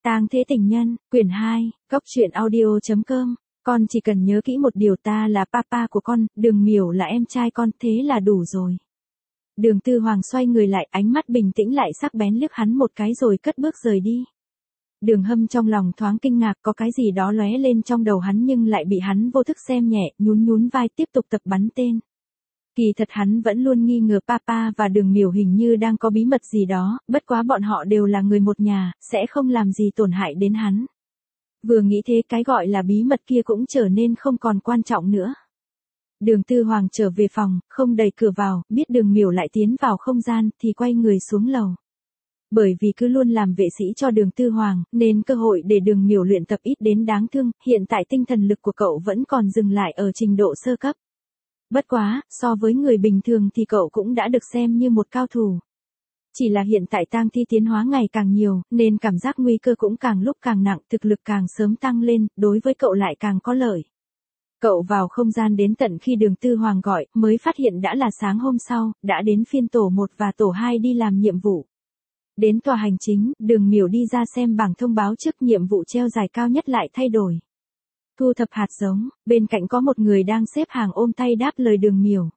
Tang Thế Tình Nhân, quyển 2, Cốc truyện audio.com. Con chỉ cần nhớ kỹ một điều, ta là papa của con, Đường Miểu là em trai con, thế là đủ rồi. Đường Tư Hoàng xoay người lại, ánh mắt bình tĩnh lại sắc bén liếc hắn một cái rồi cất bước rời đi. Đường Hâm trong lòng thoáng kinh ngạc, có cái gì đó lóe lên trong đầu hắn nhưng lại bị hắn vô thức xem nhẹ, nhún vai tiếp tục tập bắn tên. Kỳ thật hắn vẫn luôn nghi ngờ papa và Đường Miểu hình như đang có bí mật gì đó, bất quá bọn họ đều là người một nhà, sẽ không làm gì tổn hại đến hắn. Vừa nghĩ thế, cái gọi là bí mật kia cũng trở nên không còn quan trọng nữa. Đường Tư Hoàng trở về phòng, không đẩy cửa vào, biết Đường Miểu lại tiến vào không gian thì quay người xuống lầu. Bởi vì cứ luôn làm vệ sĩ cho Đường Tư Hoàng, nên cơ hội để Đường Miểu luyện tập ít đến đáng thương, hiện tại tinh thần lực của cậu vẫn còn dừng lại ở trình độ sơ cấp. Bất quá, so với người bình thường thì cậu cũng đã được xem như một cao thủ. Chỉ là hiện tại tang thi tiến hóa ngày càng nhiều, nên cảm giác nguy cơ cũng càng lúc càng nặng, thực lực càng sớm tăng lên, đối với cậu lại càng có lợi. Cậu vào không gian đến tận khi Đường Tư Hoàng gọi, mới phát hiện đã là sáng hôm sau, đã đến phiên tổ 1 và tổ 2 đi làm nhiệm vụ. Đến tòa hành chính, Đường Miểu đi ra xem bảng thông báo trước nhiệm vụ treo giải cao nhất lại thay đổi. Thu thập hạt giống, bên cạnh có một người đang xếp hàng ôm tay đáp lời Đường Miểu.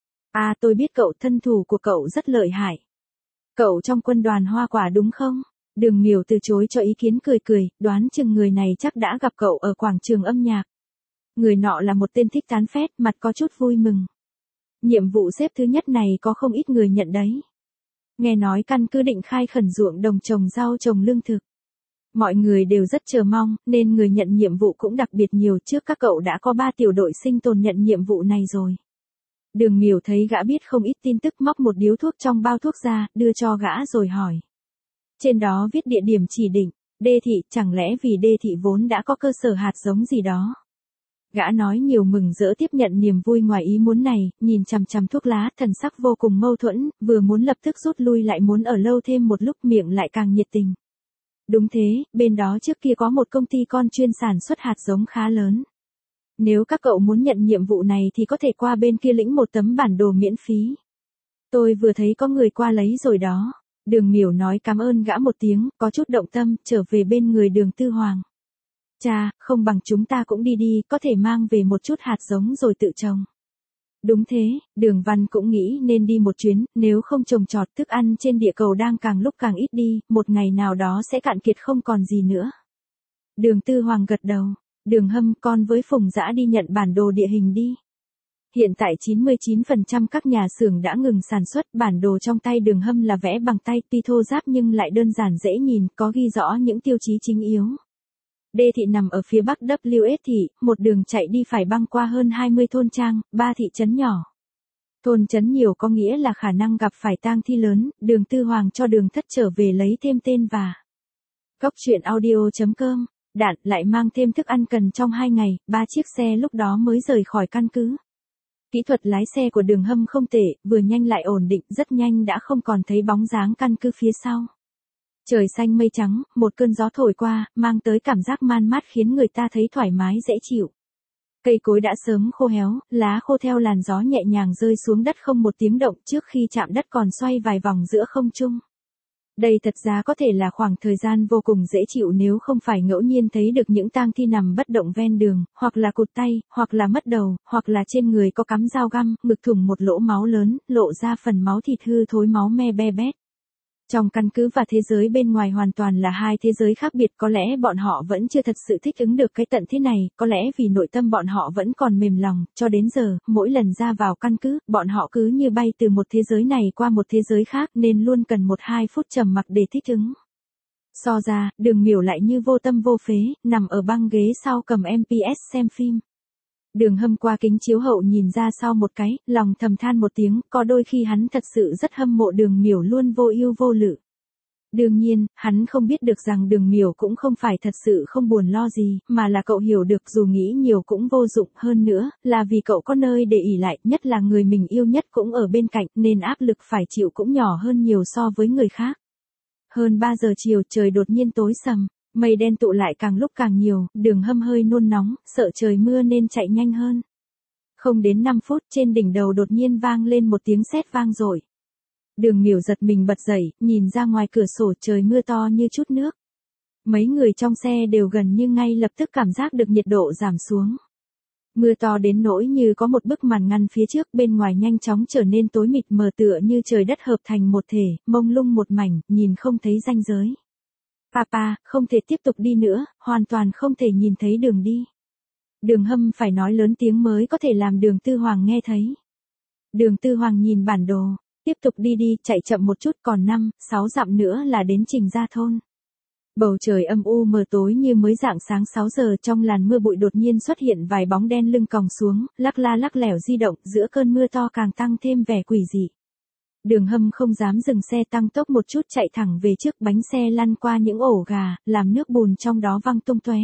À, tôi biết cậu, thân thủ của cậu rất lợi hại. Cậu trong quân đoàn hoa quả đúng không? Đường Miểu từ chối cho ý kiến, cười, đoán chừng người này chắc đã gặp cậu ở quảng trường âm nhạc. Người nọ là một tên thích tán phét, mặt có chút vui mừng. Nhiệm vụ xếp thứ nhất này có không ít người nhận đấy. Nghe nói căn cứ định khai khẩn ruộng đồng trồng rau trồng lương thực. Mọi người đều rất chờ mong, nên người nhận nhiệm vụ cũng đặc biệt nhiều, trước các cậu đã có 3 tiểu đội sinh tồn nhận nhiệm vụ này rồi. Đường Miểu thấy gã biết không ít tin tức, móc một điếu thuốc trong bao thuốc ra, đưa cho gã rồi hỏi. Trên đó viết địa điểm chỉ định, Đê Thị, chẳng lẽ vì Đê Thị vốn đã có cơ sở hạt giống gì đó? Gã nói nhiều mừng rỡ tiếp nhận niềm vui ngoài ý muốn này, nhìn chằm chằm thuốc lá, thần sắc vô cùng mâu thuẫn, vừa muốn lập tức rút lui lại muốn ở lâu thêm một lúc, miệng lại càng nhiệt tình. Đúng thế, bên đó trước kia có một công ty con chuyên sản xuất hạt giống khá lớn. Nếu các cậu muốn nhận nhiệm vụ này thì có thể qua bên kia lĩnh một tấm bản đồ miễn phí. Tôi vừa thấy có người qua lấy rồi đó. Đường Miểu nói cảm ơn gã một tiếng, có chút động tâm, trở về bên người Đường Tư Hoàng. Chà, không bằng chúng ta cũng đi, có thể mang về một chút hạt giống rồi tự trồng. Đúng thế, Đường Văn cũng nghĩ nên đi một chuyến, nếu không trồng trọt thức ăn trên địa cầu đang càng lúc càng ít đi, một ngày nào đó sẽ cạn kiệt không còn gì nữa. Đường Tư Hoàng gật đầu. Đường Hâm, con với Phùng Dã đi nhận bản đồ địa hình đi. Hiện tại 99% các nhà xưởng đã ngừng sản xuất, bản đồ trong tay Đường Hâm là vẽ bằng tay, tuy thô ráp nhưng lại đơn giản dễ nhìn, có ghi rõ những tiêu chí chính yếu. Đê Thị nằm ở phía bắc WS Thị, một đường chạy đi phải băng qua hơn 20 thôn trang, 3 thị trấn nhỏ. Thôn trấn nhiều có nghĩa là khả năng gặp phải tang thi lớn, Đường Tư Hoàng cho Đường Thất trở về lấy thêm tên và Cốc truyện audio.com. Đạn lại mang thêm thức ăn cần trong 2 ngày, 3 chiếc xe lúc đó mới rời khỏi căn cứ. Kỹ thuật lái xe của Đường Hâm không tệ, vừa nhanh lại ổn định, rất nhanh đã không còn thấy bóng dáng căn cứ phía sau. Trời xanh mây trắng, một cơn gió thổi qua, mang tới cảm giác man mát khiến người ta thấy thoải mái dễ chịu. Cây cối đã sớm khô héo, lá khô theo làn gió nhẹ nhàng rơi xuống đất không một tiếng động, trước khi chạm đất còn xoay vài vòng giữa không trung. Đây thật ra có thể là khoảng thời gian vô cùng dễ chịu nếu không phải ngẫu nhiên thấy được những tang thi nằm bất động ven đường, hoặc là cụt tay, hoặc là mất đầu, hoặc là trên người có cắm dao găm, ngực thủng một lỗ máu lớn, lộ ra phần máu thịt hư thối máu me be bét. Trong căn cứ và thế giới bên ngoài hoàn toàn là hai thế giới khác biệt, có lẽ bọn họ vẫn chưa thật sự thích ứng được cái tận thế này, có lẽ vì nội tâm bọn họ vẫn còn mềm lòng, cho đến giờ, mỗi lần ra vào căn cứ, bọn họ cứ như bay từ một thế giới này qua một thế giới khác nên luôn cần 1-2 phút trầm mặc để thích ứng. So ra, Đường Miểu lại như vô tâm vô phế, nằm ở băng ghế sau cầm MPS xem phim. Đường Hâm qua kính chiếu hậu nhìn ra sau một cái, lòng thầm than một tiếng, có đôi khi hắn thật sự rất hâm mộ Đường Miểu luôn vô ưu vô lự. Đương nhiên, hắn không biết được rằng Đường Miểu cũng không phải thật sự không buồn lo gì, mà là cậu hiểu được dù nghĩ nhiều cũng vô dụng, hơn nữa, là vì cậu có nơi để ỷ lại, nhất là người mình yêu nhất cũng ở bên cạnh, nên áp lực phải chịu cũng nhỏ hơn nhiều so với người khác. Hơn 3 giờ chiều, trời đột nhiên tối sầm. Mây đen tụ lại càng lúc càng nhiều, Đường Hâm hơi nôn nóng, sợ trời mưa nên chạy nhanh hơn. Không đến 5 phút, trên đỉnh đầu đột nhiên vang lên một tiếng sét vang dội. Đường Miểu giật mình bật dậy, nhìn ra ngoài cửa sổ, trời mưa to như chút nước. Mấy người trong xe đều gần như ngay lập tức cảm giác được nhiệt độ giảm xuống. Mưa to đến nỗi như có một bức màn ngăn phía trước, bên ngoài nhanh chóng trở nên tối mịt mờ tựa như trời đất hợp thành một thể, mông lung một mảnh, nhìn không thấy ranh giới. Papa, không thể tiếp tục đi nữa, hoàn toàn không thể nhìn thấy đường đi. Đường Hâm phải nói lớn tiếng mới có thể làm Đường Tư Hoàng nghe thấy. Đường Tư Hoàng nhìn bản đồ, tiếp tục đi đi, chạy chậm một chút, còn 5-6 dặm nữa là đến Trình Gia thôn. Bầu trời âm u mờ tối như mới rạng sáng 6 giờ, trong làn mưa bụi đột nhiên xuất hiện vài bóng đen lưng còng xuống, lắc la lắc lẻo di động, giữa cơn mưa to càng tăng thêm vẻ quỷ dị. Đường Hâm không dám dừng xe, tăng tốc một chút chạy thẳng về trước, bánh xe lăn qua những ổ gà, làm nước bùn trong đó văng tung tóe.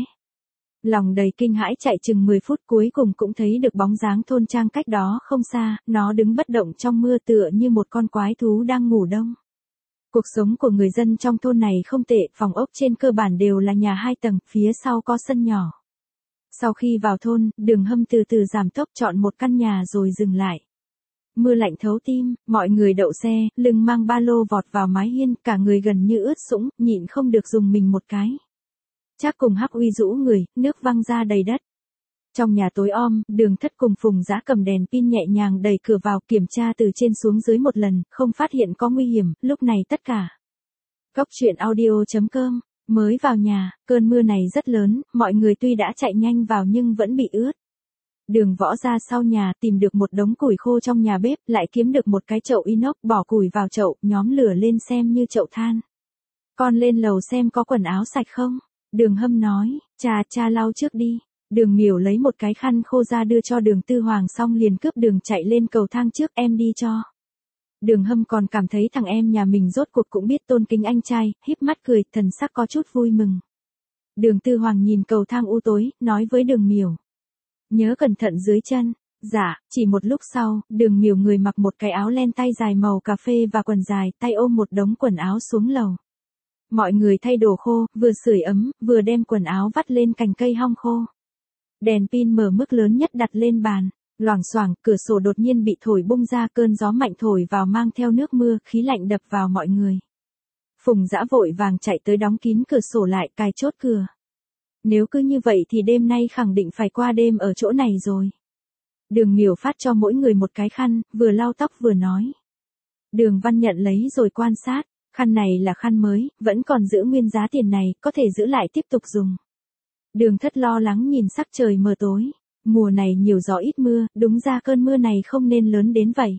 Lòng đầy kinh hãi chạy chừng 10 phút cuối cùng cũng thấy được bóng dáng thôn trang cách đó không xa, nó đứng bất động trong mưa tựa như một con quái thú đang ngủ đông. Cuộc sống của người dân trong thôn này không tệ, phòng ốc trên cơ bản đều là nhà 2 tầng, phía sau có sân nhỏ. Sau khi vào thôn, Đường Hâm từ từ giảm tốc chọn một căn nhà rồi dừng lại. Mưa lạnh thấu tim, mọi người đậu xe, lưng mang ba lô vọt vào mái hiên, cả người gần như ướt sũng, nhịn không được dùng mình một cái. Trác cùng Hắc Uy rũ người, nước văng ra đầy đất. Trong nhà tối om, Đường Thất cùng Phùng Dã cầm đèn pin nhẹ nhàng đẩy cửa vào, kiểm tra từ trên xuống dưới một lần, không phát hiện có nguy hiểm, lúc này tất cả. Góc truyện audio.com, mới vào nhà, cơn mưa này rất lớn, mọi người tuy đã chạy nhanh vào nhưng vẫn bị ướt. Đường Võ ra sau nhà, tìm được một đống củi khô trong nhà bếp, lại kiếm được một cái chậu inox, bỏ củi vào chậu, nhóm lửa lên xem như chậu than. Con lên lầu xem có quần áo sạch không? Đường Hâm nói, cha lau trước đi. Đường Miểu lấy một cái khăn khô ra đưa cho Đường Tư Hoàng xong liền cướp đường chạy lên cầu thang trước, em đi cho. Đường Hâm còn cảm thấy thằng em nhà mình rốt cuộc cũng biết tôn kính anh trai, híp mắt cười, thần sắc có chút vui mừng. Đường Tư Hoàng nhìn cầu thang u tối, nói với Đường Miểu. Nhớ cẩn thận dưới chân. Dạ, chỉ một lúc sau, Đường Miểu người mặc một cái áo len tay dài màu cà phê và quần dài, tay ôm một đống quần áo xuống lầu. Mọi người thay đồ khô, vừa sưởi ấm, vừa đem quần áo vắt lên cành cây hong khô. Đèn pin mở mức lớn nhất đặt lên bàn, loảng xoảng, cửa sổ đột nhiên bị thổi bung ra, cơn gió mạnh thổi vào mang theo nước mưa, khí lạnh đập vào mọi người. Phùng Dã vội vàng chạy tới đóng kín cửa sổ lại, cài chốt cửa. Nếu cứ như vậy thì đêm nay khẳng định phải qua đêm ở chỗ này rồi. Đường Miểu phát cho mỗi người một cái khăn, vừa lau tóc vừa nói. Đường Văn nhận lấy rồi quan sát, khăn này là khăn mới, vẫn còn giữ nguyên giá tiền này, có thể giữ lại tiếp tục dùng. Đường Thất lo lắng nhìn sắc trời mờ tối. Mùa này nhiều gió ít mưa, đúng ra cơn mưa này không nên lớn đến vậy.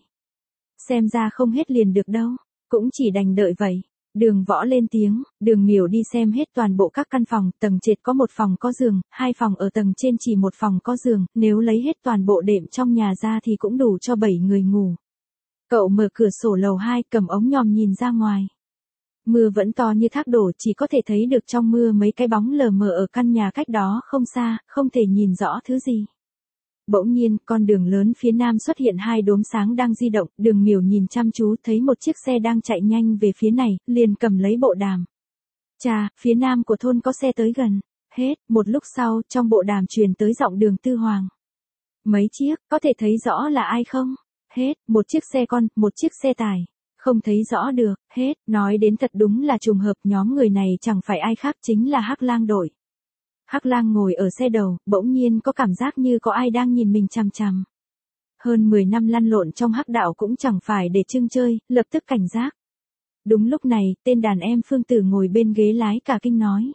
Xem ra không hết liền được đâu, cũng chỉ đành đợi vậy. Đường Võ lên tiếng, Đường Miểu đi xem hết toàn bộ các căn phòng, tầng trệt có một phòng có giường, 2 phòng ở tầng trên chỉ một phòng có giường, nếu lấy hết toàn bộ đệm trong nhà ra thì cũng đủ cho 7 người ngủ. Cậu mở cửa sổ lầu 2, cầm ống nhòm nhìn ra ngoài. Mưa vẫn to như thác đổ, chỉ có thể thấy được trong mưa mấy cái bóng lờ mờ ở căn nhà cách đó không xa, không thể nhìn rõ thứ gì. Bỗng nhiên, con đường lớn phía nam xuất hiện 2 đốm sáng đang di động, Đường Miểu nhìn chăm chú thấy một chiếc xe đang chạy nhanh về phía này, liền cầm lấy bộ đàm. Chà, phía nam của thôn có xe tới gần. Hết, một lúc sau, trong bộ đàm truyền tới giọng Đường Tư Hoàng. Mấy chiếc, có thể thấy rõ là ai không? Hết, một chiếc xe con, một chiếc xe tải. Không thấy rõ được, hết, nói đến thật đúng là trùng hợp, nhóm người này chẳng phải ai khác chính là Hắc Lang đội. Hắc Lang ngồi ở xe đầu, bỗng nhiên có cảm giác như có ai đang nhìn mình chằm chằm. Hơn 10 năm lăn lộn trong hắc đạo cũng chẳng phải để trưng chơi, lập tức cảnh giác. Đúng lúc này, tên đàn em Phương Tử ngồi bên ghế lái cả kinh nói.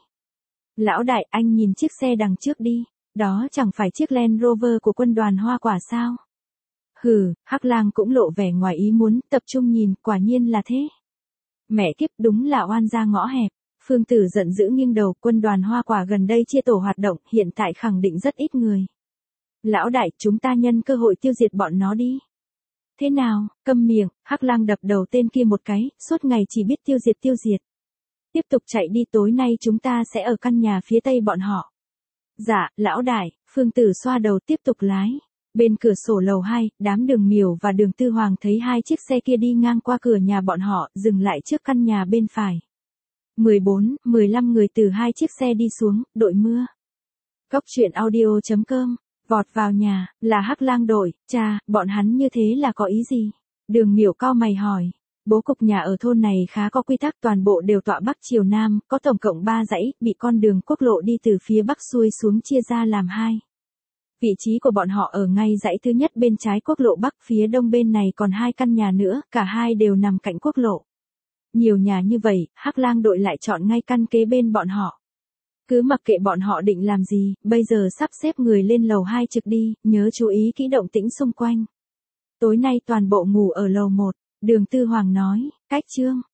Lão đại, anh nhìn chiếc xe đằng trước đi, đó chẳng phải chiếc Land Rover của quân đoàn Hoa Quả sao? Hừ, Hắc Lang cũng lộ vẻ ngoài ý muốn, tập trung nhìn, quả nhiên là thế. Mẹ kiếp, đúng là oan gia ngõ hẹp. Phương Tử giận dữ nghiêng đầu, quân đoàn Hoa Quả gần đây chia tổ hoạt động, hiện tại khẳng định rất ít người. Lão đại, chúng ta nhân cơ hội tiêu diệt bọn nó đi. Thế nào, câm miệng, Hắc Lang đập đầu tên kia một cái, suốt ngày chỉ biết tiêu diệt. Tiếp tục chạy đi, tối nay chúng ta sẽ ở căn nhà phía tây bọn họ. Dạ, lão đại, Phương Tử xoa đầu tiếp tục lái. Bên cửa sổ lầu 2, đám Đường Miểu và Đường Tư Hoàng thấy 2 chiếc xe kia đi ngang qua cửa nhà bọn họ, dừng lại trước căn nhà bên phải. 14-15 người từ 2 chiếc xe đi xuống, đội mưa. Góc truyện audio.com, vọt vào nhà, là Hắc Lang đội, cha, bọn hắn như thế là có ý gì? Đường Miểu cau mày hỏi. Bố cục nhà ở thôn này khá có quy tắc, toàn bộ đều tọa bắc chiều nam, có tổng cộng 3 dãy, bị con đường quốc lộ đi từ phía bắc xuôi xuống chia ra làm 2. Vị trí của bọn họ ở ngay dãy thứ nhất bên trái quốc lộ bắc, phía đông bên này còn 2 căn nhà nữa, cả hai đều nằm cạnh quốc lộ. Nhiều nhà như vậy, Hắc Lang đội lại chọn ngay căn kế bên bọn họ. Cứ mặc kệ bọn họ định làm gì, bây giờ sắp xếp người lên lầu 2 trực đi, nhớ chú ý kỹ động tĩnh xung quanh. Tối nay toàn bộ ngủ ở lầu 1, Đường Tư Hoàng nói, cách chương.